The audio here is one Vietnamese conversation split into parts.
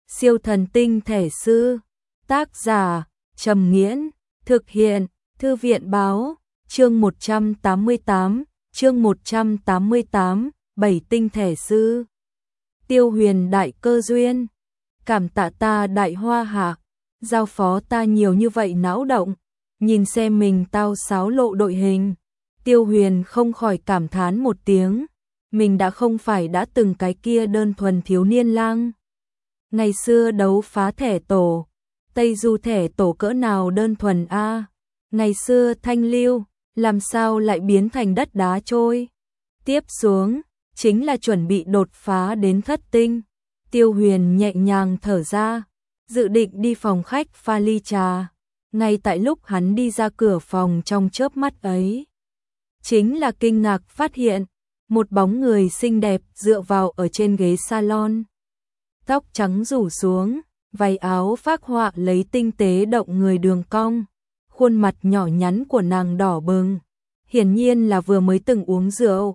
Siêu thần tinh thể sư. Tác giả Trầm Nghiễn. Thực hiện Thư viện Báo. Chương 188. Chương 188. 7 tinh thể sư. Tiêu Huyền đại cơ duyên. Cảm tạ ta đại hoa hạ, giao phó ta nhiều như vậy não động. Nhìn xem mình tao xáo lộ đội hình, Tiêu Huyền không khỏi cảm thán một tiếng. Mình đã không phải đã từng cái kia đơn thuần thiếu niên lang. Ngày xưa đấu phá thẻ tổ, Tây Du thẻ tổ cỡ nào đơn thuần a. Ngày xưa thanh lưu, làm sao lại biến thành đất đá trôi. Tiếp xuống, chính là chuẩn bị đột phá đến thất tinh. Tiêu Huyền nhẹ nhàng thở ra, dự định đi phòng khách pha ly trà. Ngay tại lúc hắn đi ra cửa phòng trong chớp mắt ấy, chính là kinh ngạc phát hiện một bóng người xinh đẹp dựa vào ở trên ghế salon. Tóc trắng rủ xuống, váy áo phác họa lấy tinh tế động người đường cong. Khuôn mặt nhỏ nhắn của nàng đỏ bừng, hiển nhiên là vừa mới từng uống rượu.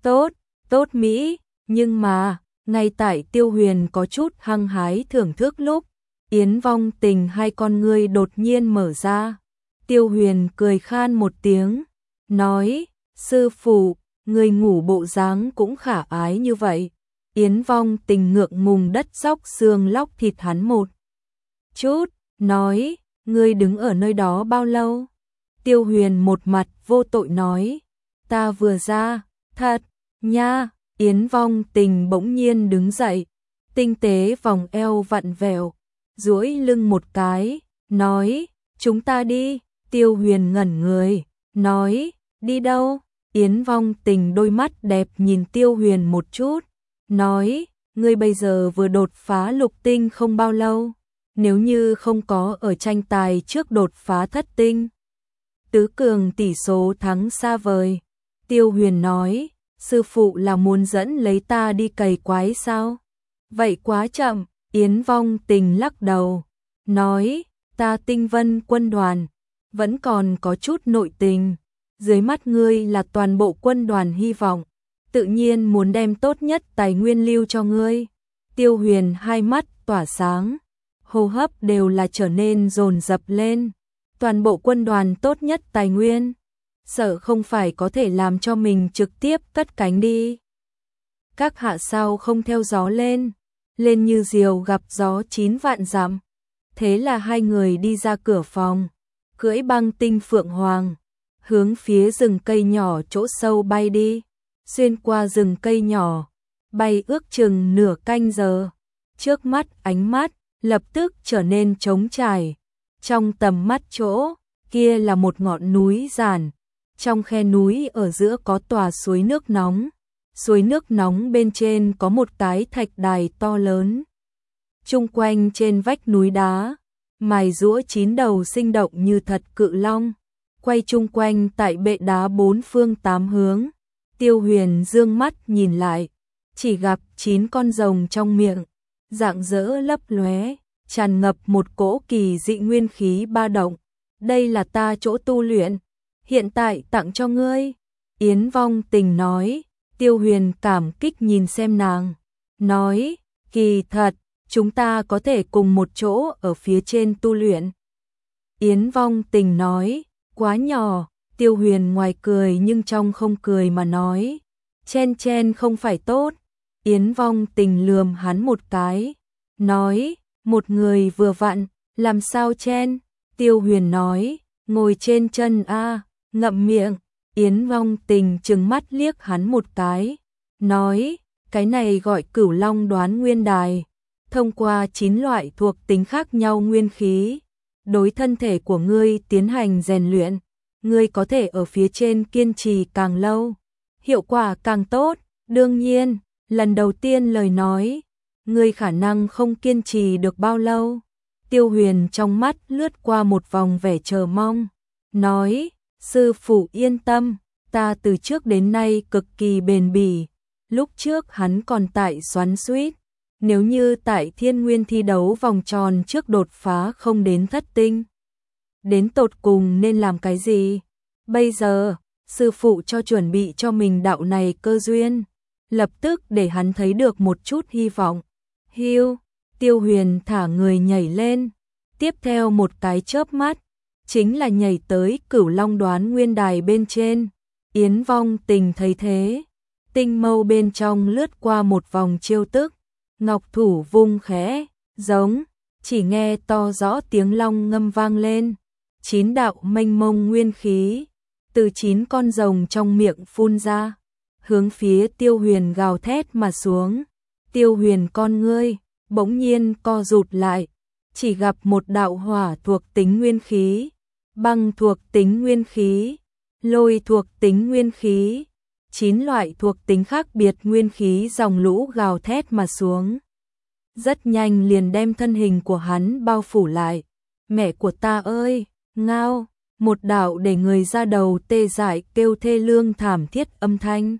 Tốt mỹ, nhưng mà, ngay tại Tiêu Huyền có chút hăng hái thưởng thức lúc, Yến Vong Tình hai con ngươi đột nhiên mở ra. Tiêu Huyền cười khan một tiếng, nói, sư phụ, người ngủ bộ dáng cũng khả ái như vậy. Yến Vong Tình ngượng ngùng đất dóc xương lóc thịt hắn một chút, nói, ngươi đứng ở nơi đó bao lâu? Tiêu Huyền một mặt vô tội nói, ta vừa ra, thật, nha. Yến Vong Tình bỗng nhiên đứng dậy, tinh tế vòng eo vặn vẹo, duỗi lưng một cái, nói, chúng ta đi. Tiêu Huyền ngẩn người, nói, đi đâu? Yến Vong Tình đôi mắt đẹp nhìn Tiêu Huyền một chút, nói, ngươi bây giờ vừa đột phá lục tinh không bao lâu, nếu như không có ở tranh tài trước đột phá thất tinh, tứ cường tỷ số thắng xa vời. Tiêu Huyền nói, sư phụ là muốn dẫn lấy ta đi cày quái sao? Vậy quá chậm. Yến Vong Tình lắc đầu, nói, ta Tinh Vân quân đoàn, vẫn còn có chút nội tình. Dưới mắt ngươi là toàn bộ quân đoàn hy vọng, tự nhiên muốn đem tốt nhất tài nguyên lưu cho ngươi. Tiêu Huyền hai mắt tỏa sáng, hô hấp đều là trở nên dồn dập lên. Toàn bộ quân đoàn tốt nhất tài nguyên, sợ không phải có thể làm cho mình trực tiếp cất cánh đi. Các hạ sao không theo gió lên như diều gặp gió 9 vạn dặm. Thế là hai người đi ra cửa phòng, cưỡi băng tinh phượng hoàng, hướng phía rừng cây nhỏ chỗ sâu bay đi. Xuyên qua rừng cây nhỏ, bay ước chừng nửa canh giờ. Trước mắt ánh mắt lập tức trở nên trống trải. Trong tầm mắt chỗ kia là một ngọn núi giản. Trong khe núi ở giữa có tòa suối nước nóng. Suối nước nóng bên trên có một cái thạch đài to lớn. Chung quanh trên vách núi đá, mài giũa 9 đầu sinh động như thật cự long, quay chung quanh tại bệ đá 4 phương 8 hướng. Tiêu Huyền dương mắt nhìn lại, chỉ gặp 9 con rồng trong miệng, rạng rỡ lấp lóe, tràn ngập một cỗ kỳ dị nguyên khí ba động. Đây là ta chỗ tu luyện, hiện tại tặng cho ngươi. Yến Vong Tình nói. Tiêu Huyền cảm kích nhìn xem nàng, nói, kỳ thật, chúng ta có thể cùng một chỗ ở phía trên tu luyện. Yến Vong Tình nói, quá nhỏ. Tiêu Huyền ngoài cười nhưng trong không cười mà nói, chen không phải tốt. Yến Vong Tình lườm hắn một cái, nói, một người vừa vặn, làm sao chen? Tiêu Huyền nói, ngồi trên chân a, ngậm miệng. Yến Vong Tình trừng mắt liếc hắn một cái, nói, cái này gọi Cửu Long đoán nguyên đài. Thông qua 9 loại thuộc tính khác nhau nguyên khí, đối thân thể của ngươi tiến hành rèn luyện. Ngươi có thể ở phía trên kiên trì càng lâu, hiệu quả càng tốt. Đương nhiên, lần đầu tiên lời nói, ngươi khả năng không kiên trì được bao lâu. Tiêu Huyền trong mắt lướt qua một vòng vẻ chờ mong, nói, sư phụ yên tâm, ta từ trước đến nay cực kỳ bền bỉ. Lúc trước hắn còn tại xoắn xuýt, nếu như tại Thiên Nguyên thi đấu vòng tròn trước đột phá không đến thất tinh, đến tột cùng nên làm cái gì? Bây giờ, sư phụ cho chuẩn bị cho mình đạo này cơ duyên, lập tức để hắn thấy được một chút hy vọng. Tiêu Huyền thả người nhảy lên, tiếp theo một cái chớp mắt, chính là nhảy tới Cửu Long Đoán Nguyên Đài bên trên. Yến Vong Tình thấy thế, tinh mâu bên trong lướt qua một vòng chiêu tức, ngọc thủ vung khẽ, giống, chỉ nghe to rõ tiếng long ngâm vang lên, 9 đạo mênh mông nguyên khí từ 9 con rồng trong miệng phun ra, hướng phía Tiêu Huyền gào thét mà xuống. Tiêu Huyền con ngươi bỗng nhiên co rụt lại, chỉ gặp một đạo hỏa thuộc tính nguyên khí, băng thuộc tính nguyên khí, lôi thuộc tính nguyên khí, 9 loại thuộc tính khác biệt nguyên khí dòng lũ gào thét mà xuống. Rất nhanh liền đem thân hình của hắn bao phủ lại. Mẹ của ta ơi, ngao, một đạo để người ra đầu tê dại kêu thê lương thảm thiết âm thanh.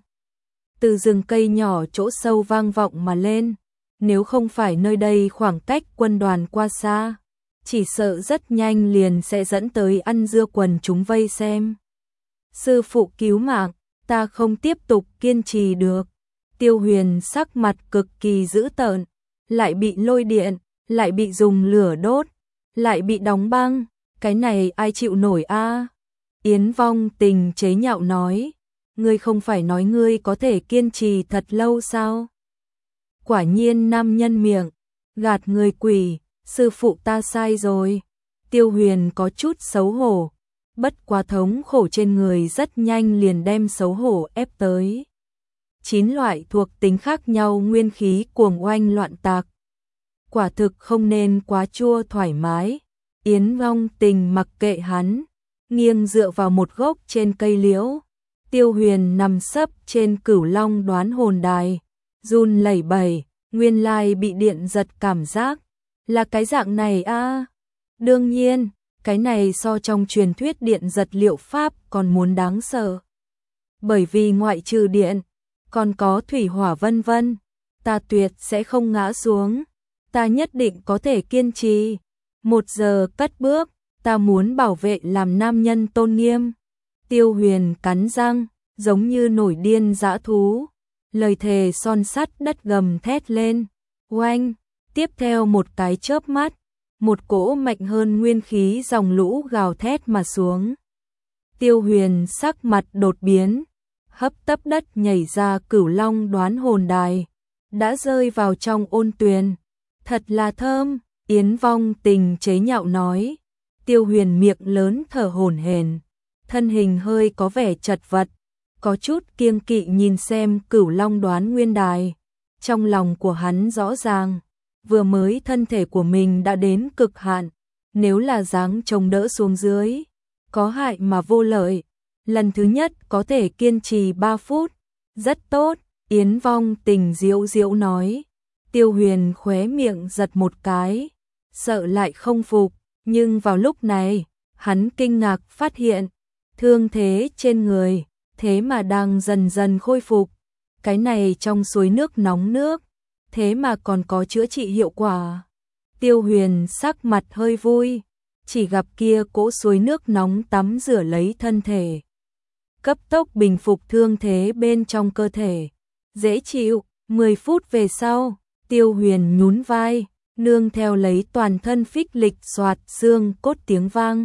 Từ rừng cây nhỏ chỗ sâu vang vọng mà lên, nếu không phải nơi đây khoảng cách quân đoàn qua xa, chỉ sợ rất nhanh liền sẽ dẫn tới ăn dưa quần chúng vây xem. Sư phụ cứu mạng, ta không tiếp tục kiên trì được. Tiêu Huyền sắc mặt cực kỳ dữ tợn, lại bị lôi điện, lại bị dùng lửa đốt, lại bị đóng băng, cái này ai chịu nổi a? Yến Vong Tình chế nhạo nói, ngươi không phải nói ngươi có thể kiên trì thật lâu sao? Quả nhiên nam nhân miệng, gạt người quỷ, sư phụ ta sai rồi. Tiêu Huyền có chút xấu hổ, bất quá thống khổ trên người rất nhanh liền đem xấu hổ ép tới. 9 loại thuộc tính khác nhau nguyên khí cuồng oanh loạn tạc. Quả thực không nên quá chua thoải mái. Yến Vong Tình mặc kệ hắn, nghiêng dựa vào một gốc trên cây liễu. Tiêu Huyền nằm sấp trên Cửu Long Đoán Hồn Đài, run lẩy bẩy, nguyên lai bị điện giật cảm giác. Là cái dạng này a? Đương nhiên, cái này so trong truyền thuyết điện giật liệu pháp còn muốn đáng sợ. Bởi vì ngoại trừ điện, còn có thủy hỏa vân vân, ta tuyệt sẽ không ngã xuống, ta nhất định có thể kiên trì. 1 giờ cất bước, ta muốn bảo vệ làm nam nhân tôn nghiêm. Tiêu Huyền cắn răng, giống như nổi điên dã thú, lời thề son sắt đất gầm thét lên. Oanh, tiếp theo một cái chớp mắt, một cỗ mạnh hơn nguyên khí dòng lũ gào thét mà xuống. Tiêu Huyền sắc mặt đột biến, hấp tấp đất nhảy ra Cửu Long Đoán Hồn Đài, đã rơi vào trong ôn tuyền. Thật là thơm, Yến Vong Tình chế nhạo nói. Tiêu Huyền miệng lớn thở hổn hển, thân hình hơi có vẻ chật vật, có chút kiêng kỵ nhìn xem Cửu Long Đoán Nguyên Đài. Trong lòng của hắn rõ ràng, vừa mới thân thể của mình đã đến cực hạn, nếu là dáng chống đỡ xuống dưới, có hại mà vô lợi. Lần thứ nhất có thể kiên trì 3 phút, rất tốt, Yến Vong Tình diễu diễu nói. Tiêu Huyền khóe miệng giật một cái, sợ lại không phục, nhưng vào lúc này, hắn kinh ngạc phát hiện, thương thế trên người, thế mà đang dần dần khôi phục. Cái này trong suối nước nóng nước, thế mà còn có chữa trị hiệu quả. Tiêu Huyền sắc mặt hơi vui, chỉ gặp kia cỗ suối nước nóng tắm rửa lấy thân thể, cấp tốc bình phục thương thế bên trong cơ thể. Dễ chịu. 10 phút về sau, Tiêu Huyền nhún vai, nương theo lấy toàn thân phích lịch xoạt xương cốt tiếng vang.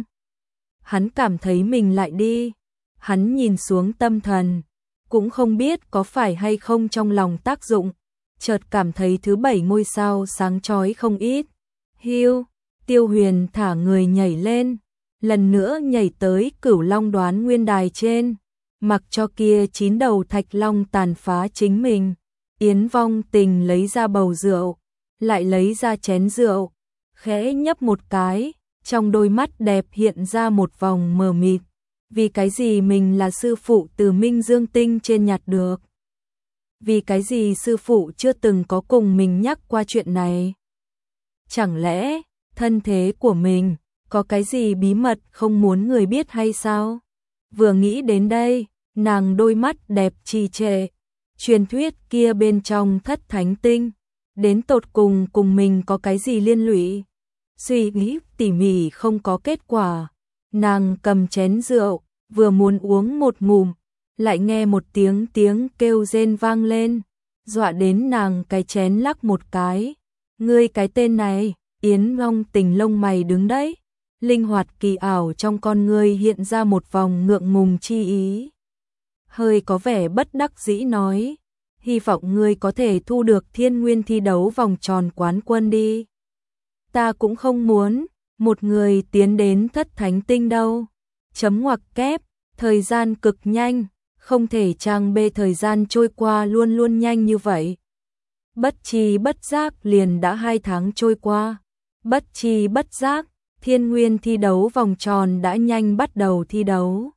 Hắn cảm thấy mình lại đi. Hắn nhìn xuống tâm thần, cũng không biết có phải hay không trong lòng tác dụng, chợt cảm thấy thứ 7 ngôi sao sáng chói không ít. Hiu, Tiêu Huyền thả người nhảy lên, lần nữa nhảy tới Cửu Long Đoán Nguyên Đài trên, mặc cho kia 9 đầu thạch long tàn phá chính mình. Yến Vong Tình lấy ra bầu rượu, lại lấy ra chén rượu, khẽ nhấp một cái, trong đôi mắt đẹp hiện ra một vòng mờ mịt. Vì cái gì mình là sư phụ từ Minh Dương Tinh trên nhặt được? Vì cái gì sư phụ chưa từng có cùng mình nhắc qua chuyện này? Chẳng lẽ thân thế của mình có cái gì bí mật không muốn người biết hay sao? Vừa nghĩ đến đây, nàng đôi mắt đẹp trì trệ. Truyền thuyết kia bên trong Thất Thánh Tinh, đến tột cùng cùng mình có cái gì liên lụy? Suy nghĩ tỉ mỉ không có kết quả. Nàng cầm chén rượu, vừa muốn uống một ngụm, lại nghe một tiếng kêu rên vang lên, dọa đến nàng cái chén lắc một cái. Ngươi cái tên này, Yến Long Tình lông mày đứng đấy, linh hoạt kỳ ảo trong con ngươi hiện ra một vòng ngượng ngùng chi ý. Hơi có vẻ bất đắc dĩ nói, hy vọng ngươi có thể thu được Thiên Nguyên thi đấu vòng tròn quán quân đi. Ta cũng không muốn một người tiến đến thất thánh tinh đâu. Chấm ngoặc kép, thời gian cực nhanh, không thể trang bê thời gian trôi qua luôn luôn nhanh như vậy. Bất chi bất giác liền đã 2 tháng trôi qua. Bất chi bất giác, Thiên Nguyên thi đấu vòng tròn đã nhanh bắt đầu thi đấu.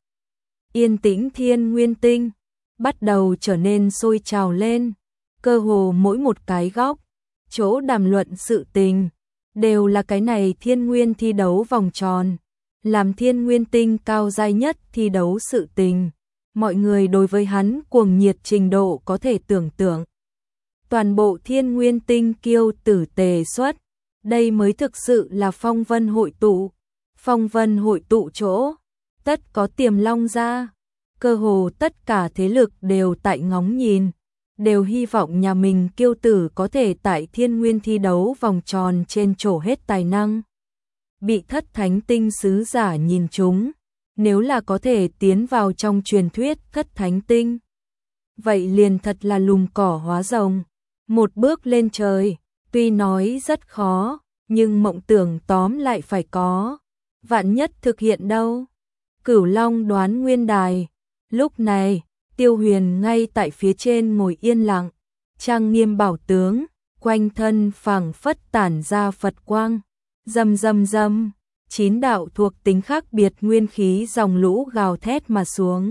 Yên tĩnh Thiên Nguyên tinh bắt đầu trở nên sôi trào lên, cơ hồ mỗi một cái góc, chỗ đàm luận sự tình, đều là cái này Thiên Nguyên thi đấu vòng tròn, làm Thiên Nguyên tinh cao giai nhất thi đấu sự tình. Mọi người đối với hắn cuồng nhiệt trình độ có thể tưởng tượng. Toàn bộ Thiên Nguyên tinh kiêu tử tề xuất, đây mới thực sự là phong vân hội tụ. Phong vân hội tụ chỗ, tất có Tiềm Long ra, cơ hồ tất cả thế lực đều tại ngóng nhìn, đều hy vọng nhà mình kiêu tử có thể tại Thiên Nguyên thi đấu vòng tròn trên trổ hết tài năng. Bị thất thánh tinh sứ giả nhìn chúng, nếu là có thể tiến vào trong truyền thuyết thất thánh tinh, vậy liền thật là lùm cỏ hóa rồng, một bước lên trời, tuy nói rất khó, nhưng mộng tưởng tóm lại phải có, vạn nhất thực hiện đâu. Cửu Long Đoán Nguyên Đài, lúc này, Tiêu Huyền ngay tại phía trên ngồi yên lặng, trang nghiêm bảo tướng, quanh thân phảng phất tản ra Phật quang, rầm rầm rầm, 9 đạo thuộc tính khác biệt nguyên khí dòng lũ gào thét mà xuống.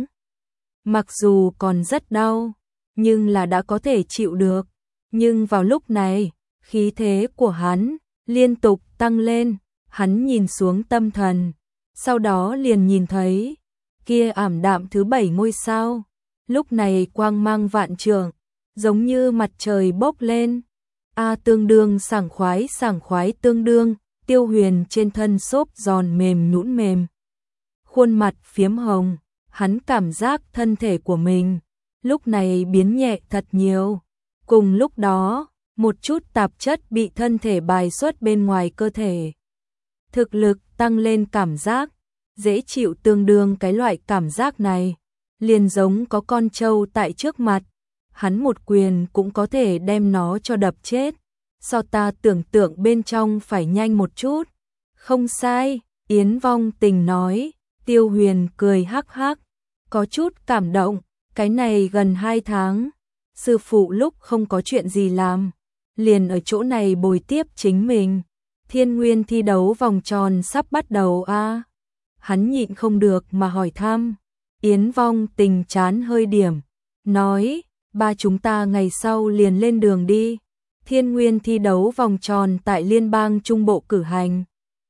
Mặc dù còn rất đau, nhưng là đã có thể chịu được, nhưng vào lúc này, khí thế của hắn liên tục tăng lên, hắn nhìn xuống tâm thần, sau đó liền nhìn thấy kia ảm đạm thứ 7 ngôi sao, lúc này quang mang vạn trượng, giống như mặt trời bốc lên. Tương đương sảng khoái tương đương, Tiêu Huyền trên thân xốp giòn mềm nhũn mềm, khuôn mặt phiếm hồng, hắn cảm giác thân thể của mình lúc này biến nhẹ thật nhiều. Cùng lúc đó, một chút tạp chất bị thân thể bài xuất bên ngoài cơ thể. Thực lực tăng lên cảm giác, dễ chịu tương đương cái loại cảm giác này, liền giống có con trâu tại trước mặt, hắn một quyền cũng có thể đem nó cho đập chết. So ta tưởng tượng bên trong phải nhanh một chút. Không sai, Yến Vong Tình nói. Tiêu Huyền cười hắc hắc, có chút cảm động, cái này gần 2 tháng, sư phụ lúc không có chuyện gì làm, liền ở chỗ này bồi tiếp chính mình. Thiên Nguyên thi đấu vòng tròn sắp bắt đầu a. Hắn nhịn không được mà hỏi thăm. Yến Vong Tình chán hơi điểm, nói, ba chúng ta ngày sau liền lên đường đi. Thiên Nguyên thi đấu vòng tròn tại Liên bang Trung Bộ cử hành.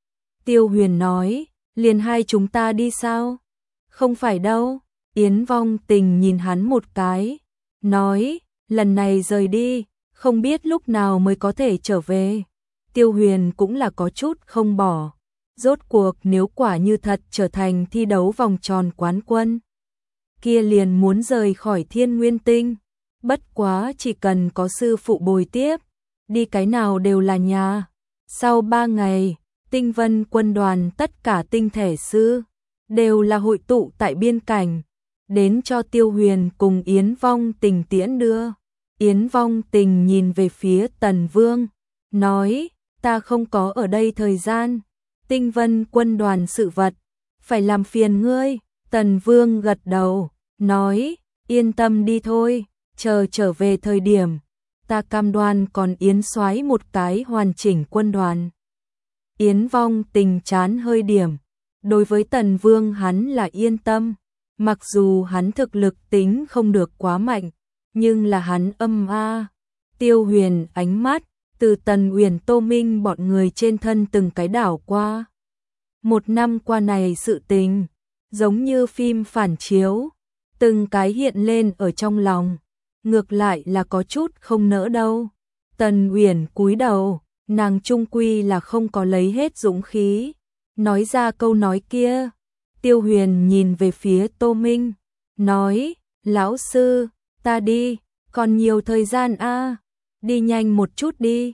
Tiêu Huyền nói, liền hai chúng ta đi sao? Không phải đâu. Yến Vong Tình nhìn hắn một cái, nói, lần này rời đi, không biết lúc nào mới có thể trở về. Tiêu Huyền cũng là có chút không bỏ. Rốt cuộc nếu quả như thật trở thành thi đấu vòng tròn quán quân, kia liền muốn rời khỏi Thiên Nguyên tinh. Bất quá chỉ cần có sư phụ bồi tiếp, đi cái nào đều là nhà. Sau 3 ngày, Tinh Vân quân đoàn tất cả tinh thể sư đều là hội tụ tại biên cảnh, đến cho Tiêu Huyền cùng Yến Vong Tình tiễn đưa. Yến Vong Tình nhìn về phía Tần Vương, nói, ta không có ở đây thời gian, Tinh Vân quân đoàn sự vật, phải làm phiền ngươi. Tần Vương gật đầu, nói, yên tâm đi thôi, chờ trở về thời điểm, ta cam đoan còn Yến soái một cái hoàn chỉnh quân đoàn. Yến Vong Tình chán hơi điểm, đối với Tần Vương hắn là yên tâm, mặc dù hắn thực lực tính không được quá mạnh, nhưng là hắn âm a. Tiêu Huyền ánh mắt từ Tần Uyển Tô Minh bọn người trên thân từng cái đảo qua. 1 năm qua này sự tình, giống như phim phản chiếu, từng cái hiện lên ở trong lòng, ngược lại là có chút không nỡ đâu. Tần Uyển cúi đầu, nàng trung quy là không có lấy hết dũng khí, nói ra câu nói kia. Tiêu Huyền nhìn về phía Tô Minh, nói, lão sư, ta đi, còn nhiều thời gian a, đi nhanh một chút đi.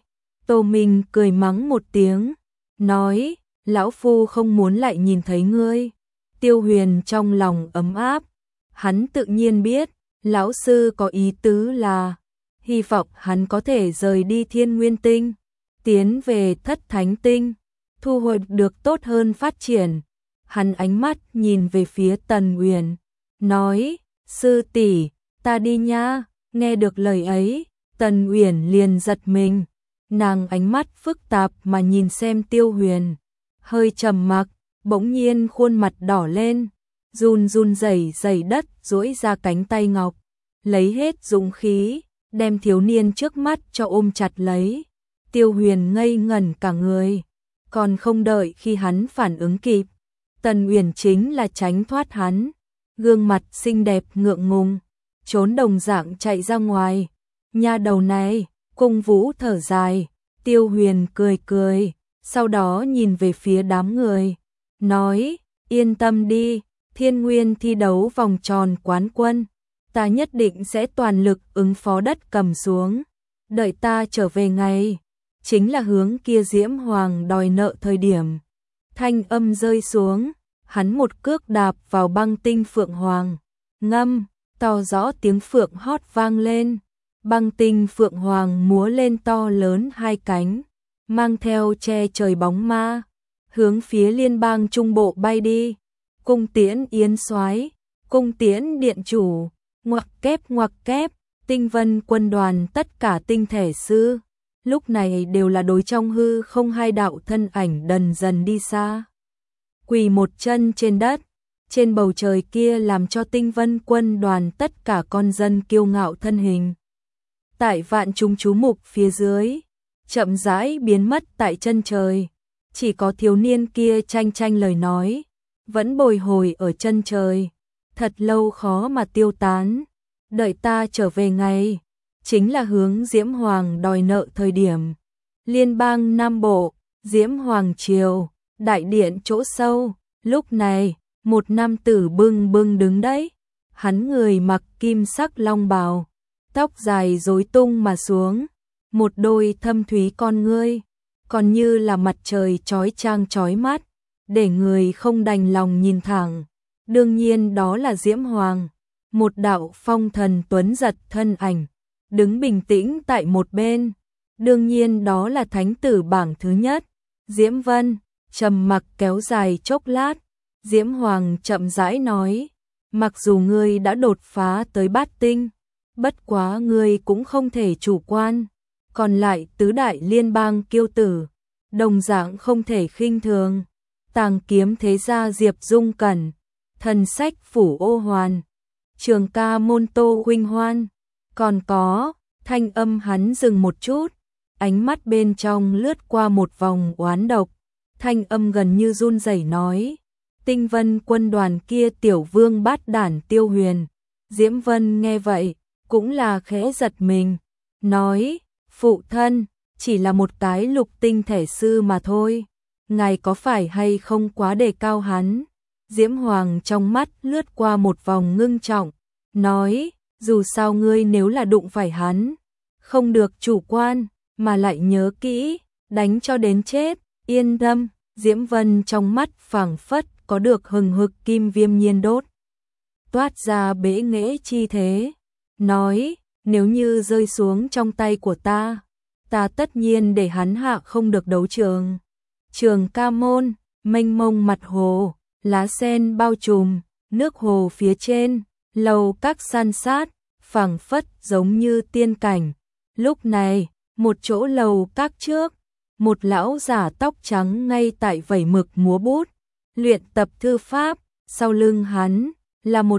Tô Minh cười mắng một tiếng, nói, lão phu không muốn lại nhìn thấy ngươi. Tiêu Huyền trong lòng ấm áp, hắn tự nhiên biết, lão sư có ý tứ là, hy vọng hắn có thể rời đi Thiên Nguyên Tinh, tiến về Thất Thánh Tinh, thu hồi được tốt hơn phát triển. Hắn ánh mắt nhìn về phía Tần Uyển, nói, sư tỷ, ta đi nha. Nghe được lời ấy, Tần Uyển liền giật mình, nàng ánh mắt phức tạp mà nhìn xem Tiêu Huyền, hơi trầm mặc, bỗng nhiên khuôn mặt đỏ lên, run run rẩy đất, duỗi ra cánh tay ngọc, lấy hết dũng khí, đem thiếu niên trước mắt cho ôm chặt lấy. Tiêu Huyền ngây ngẩn cả người, còn không đợi khi hắn phản ứng kịp, Tần Uyển chính là tránh thoát hắn, gương mặt xinh đẹp ngượng ngùng, trốn đồng dạng chạy ra ngoài. Nha đầu này, Cung Vũ thở dài, Tiêu Huyền cười cười, sau đó nhìn về phía đám người, nói, yên tâm đi, Thiên Nguyên thi đấu vòng tròn quán quân, ta nhất định sẽ toàn lực ứng phó đất cầm xuống, đợi ta trở về ngày, chính là hướng kia Diễm Hoàng đòi nợ thời điểm. Thanh âm rơi xuống, hắn một cước đạp vào băng tinh Phượng Hoàng, ngâm, to rõ tiếng phượng hót vang lên, băng tinh Phượng Hoàng múa lên to lớn hai cánh, mang theo che trời bóng ma, hướng phía liên bang trung bộ bay đi. Cung tiễn yến soái, cung tiễn điện chủ, ngoặc kép, Tinh Vân quân đoàn tất cả tinh thể sư, lúc này đều là đối trong hư không hai đạo thân ảnh dần dần đi xa. Quỳ một chân trên đất, trên bầu trời kia làm cho Tinh Vân quân đoàn tất cả con dân kiêu ngạo thân hình. Tại vạn chúng chú mục phía dưới, chậm rãi biến mất tại chân trời, chỉ có thiếu niên kia tranh lời nói, vẫn bồi hồi ở chân trời, thật lâu khó mà tiêu tán, đợi ta trở về ngày, chính là hướng Diễm Hoàng đòi nợ thời điểm. Liên bang Nam Bộ, Diễm Hoàng Triều, đại điện chỗ sâu, lúc này, một nam tử bưng bưng đứng đấy, hắn người mặc kim sắc long bào, tóc dài rối tung mà xuống, một đôi thâm thúy con ngươi, còn như là mặt trời chói chang chói mắt, để người không đành lòng nhìn thẳng. Đương nhiên đó là Diễm Hoàng, một đạo phong thần tuấn giật thân ảnh, đứng bình tĩnh tại một bên. Đương nhiên đó là thánh tử bảng thứ nhất, Diễm Vân. Trầm mặc kéo dài chốc lát, Diễm Hoàng chậm rãi nói, mặc dù ngươi đã đột phá tới bát tinh, bất quá ngươi cũng không thể chủ quan, còn lại tứ đại liên bang kiêu tử, đồng dạng không thể khinh thường. Tàng kiếm thế gia Diệp Dung Cẩn, thần sách phủ Ô Hoàn, trường ca môn Tô Huynh Hoan, còn có, thanh âm hắn dừng một chút, ánh mắt bên trong lướt qua một vòng oán độc, thanh âm gần như run rẩy nói, Tinh Vân quân đoàn kia tiểu vương bát đản Tiêu Huyền. Diễm Vân nghe vậy, cũng là khẽ giật mình, nói, phụ thân, chỉ là một cái lục tinh thể sư mà thôi, ngài có phải hay không quá đề cao hắn? Diễm Hoàng trong mắt lướt qua một vòng ngưng trọng, nói, dù sao ngươi nếu là đụng phải hắn, không được chủ quan, mà lại nhớ kỹ, đánh cho đến chết, yên tâm. Diễm Vân trong mắt phảng phất có được hừng hực kim viêm nhiên đốt, toát ra bế nghệ chi thế, nói, nếu như rơi xuống trong tay của ta tất nhiên để hắn hạ không được đấu trường. Trường ca môn, mênh mông mặt hồ, lá sen bao trùm, nước hồ phía trên, lầu các san sát, phảng phất giống như tiên cảnh. Lúc này, một chỗ lầu các trước, một lão giả tóc trắng ngay tại vẩy mực múa bút, luyện tập thư pháp, sau lưng hắn là một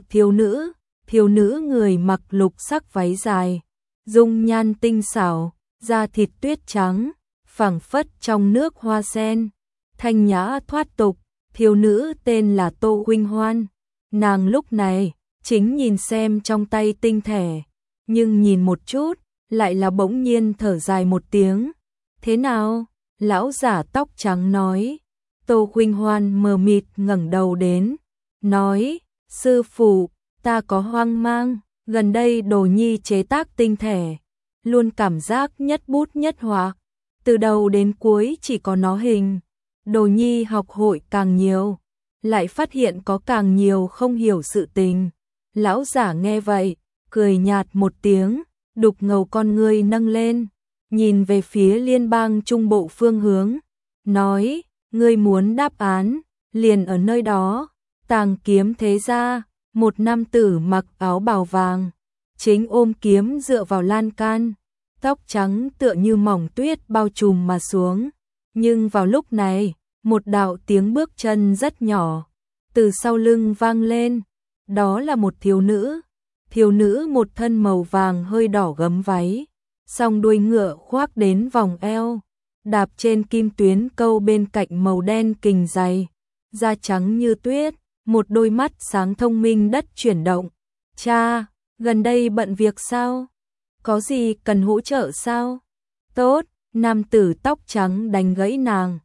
thiếu nữ người mặc lục sắc váy dài, dung nhan tinh xảo, da thịt tuyết trắng, phảng phất trong nước hoa sen, thanh nhã thoát tục. Thiếu nữ tên là Tô Huynh Hoan, nàng lúc này chính nhìn xem trong tay tinh thể, nhưng nhìn một chút, lại là bỗng nhiên thở dài một tiếng. Thế nào? Lão giả tóc trắng nói. Tô Huynh Hoan mờ mịt ngẩng đầu đến, nói, sư phụ, ta có hoang mang, gần đây Đồ Nhi chế tác tinh thể, luôn cảm giác nhất bút nhất họa, từ đầu đến cuối chỉ có nó hình. Đồ nhi học hội càng nhiều, lại phát hiện có càng nhiều không hiểu sự tình. Lão giả nghe vậy, cười nhạt một tiếng, đục ngầu con ngươi nâng lên, nhìn về phía liên bang trung bộ phương hướng, nói, ngươi muốn đáp án, liền ở nơi đó. Tàng Kiếm thế gia, một nam tử mặc áo bào vàng, chính ôm kiếm dựa vào lan can, tóc trắng tựa như mỏng tuyết bao trùm mà xuống. Nhưng vào lúc này, một đạo tiếng bước chân rất nhỏ từ sau lưng vang lên, đó là một thiếu nữ một thân màu vàng hơi đỏ gấm váy, song đuôi ngựa khoác đến vòng eo, đạp trên kim tuyến câu bên cạnh màu đen kình dày, da trắng như tuyết, một đôi mắt sáng thông minh đất chuyển động. Cha, gần đây bận việc sao? Có gì cần hỗ trợ sao? Tốt, nam tử tóc trắng đánh gãy nàng,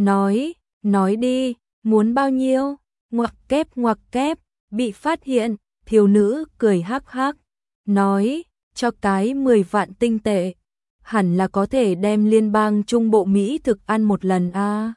nói đi, muốn bao nhiêu? Ngoặc kép, bị phát hiện, thiếu nữ cười hắc hắc, nói, cho cái 10 vạn tinh tệ, hẳn là có thể đem liên bang trung bộ Mỹ thực ăn một lần a.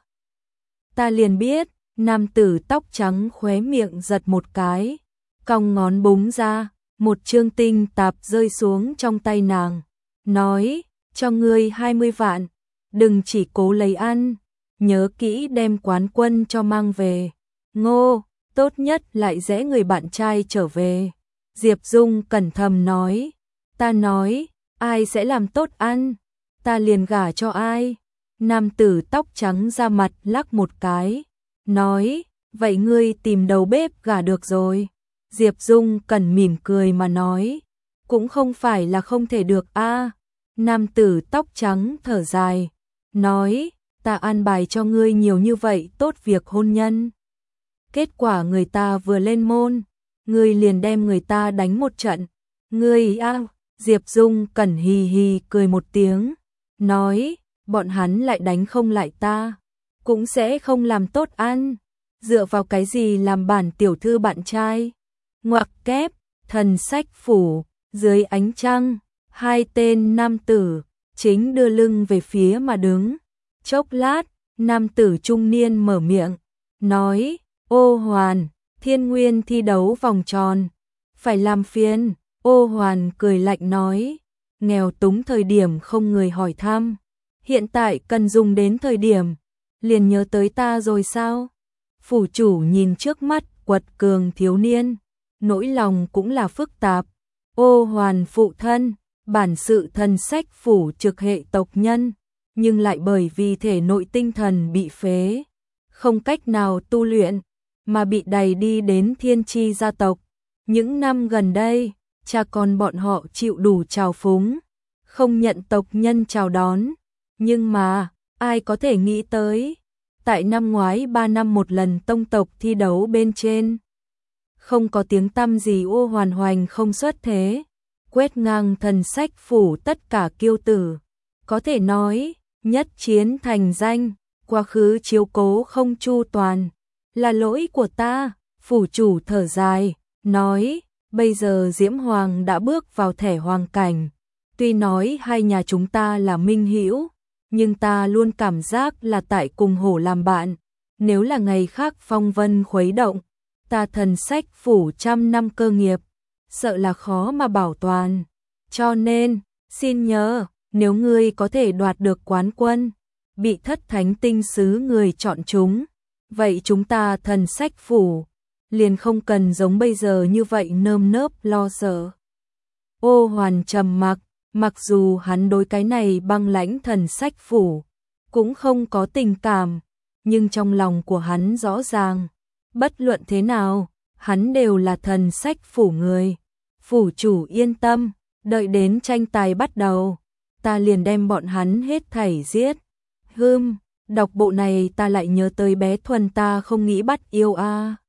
Ta liền biết, nam tử tóc trắng khóe miệng giật một cái, cong ngón búng ra, một trương tinh tạp rơi xuống trong tay nàng, nói, cho ngươi 20 vạn, đừng chỉ cố lấy ăn, nhớ kỹ đem quán quân cho mang về. Ngô, tốt nhất lại rẽ người bạn trai trở về. Diệp Dung cẩn thầm nói, ta nói, ai sẽ làm tốt ăn, ta liền gả cho ai. Nam tử tóc trắng ra mặt lắc một cái, nói, vậy ngươi tìm đầu bếp gả được rồi. Diệp Dung cẩn mỉm cười mà nói, cũng không phải là không thể được a. Nam tử tóc trắng thở dài, nói, ta an bài cho ngươi nhiều như vậy tốt việc hôn nhân. Kết quả người ta vừa lên môn, ngươi liền đem người ta đánh một trận. Ngươi a, Diệp Dung cẩn hì hì cười một tiếng, nói, bọn hắn lại đánh không lại ta, cũng sẽ không làm tốt ăn, dựa vào cái gì làm bản tiểu thư bạn trai. Ngoặc kép, thần sách phủ, dưới ánh trăng, hai tên nam tử chính đưa lưng về phía mà đứng. Chốc lát, nam tử trung niên mở miệng, nói, Ô Hoàn, Thiên Nguyên thi đấu vòng tròn, phải làm phiền. Ô Hoàn cười lạnh nói, nghèo túng thời điểm không người hỏi thăm, hiện tại cần dùng đến thời điểm, liền nhớ tới ta rồi sao? Phủ chủ nhìn trước mắt quật cường thiếu niên, nỗi lòng cũng là phức tạp. Ô Hoàn phụ thân, bản sự thần sách phủ trực hệ tộc nhân, nhưng lại bởi vì thể nội tinh thần bị phế, không cách nào tu luyện, mà bị đày đi đến Thiên Chi gia tộc. Những năm gần đây, cha con bọn họ chịu đủ trào phúng, không nhận tộc nhân chào đón. Nhưng mà, ai có thể nghĩ tới, tại năm ngoái 3 năm một lần tông tộc thi đấu bên trên, không có tiếng tăm gì Ô Hoàn hoành không xuất thế, quét ngang thần sách phủ tất cả kiêu tử. Có thể nói, nhất chiến thành danh, quá khứ chiếu cố không chu toàn, là lỗi của ta. Phủ chủ thở dài, nói, bây giờ Diễm Hoàng đã bước vào thẻ hoàng cảnh, tuy nói hai nhà chúng ta là minh hữu, nhưng ta luôn cảm giác là tại cùng hổ làm bạn, nếu là ngày khác phong vân khuấy động, ta thần sách phủ trăm năm cơ nghiệp, sợ là khó mà bảo toàn. Cho nên, xin nhớ, nếu ngươi có thể đoạt được quán quân, bị thất thánh tinh sứ người chọn chúng, vậy chúng ta thần sách phủ liền không cần giống bây giờ như vậy nơm nớp lo sợ. Ô Hoàn trầm mặc, mặc dù hắn đối cái này băng lãnh thần sách phủ cũng không có tình cảm, nhưng trong lòng của hắn rõ ràng, bất luận thế nào, hắn đều là thần sách phủ người. Phủ chủ yên tâm, đợi đến tranh tài bắt đầu, ta liền đem bọn hắn hết thảy giết. Đọc bộ này ta lại nhớ tới bé Thuần ta không nghĩ bắt yêu a.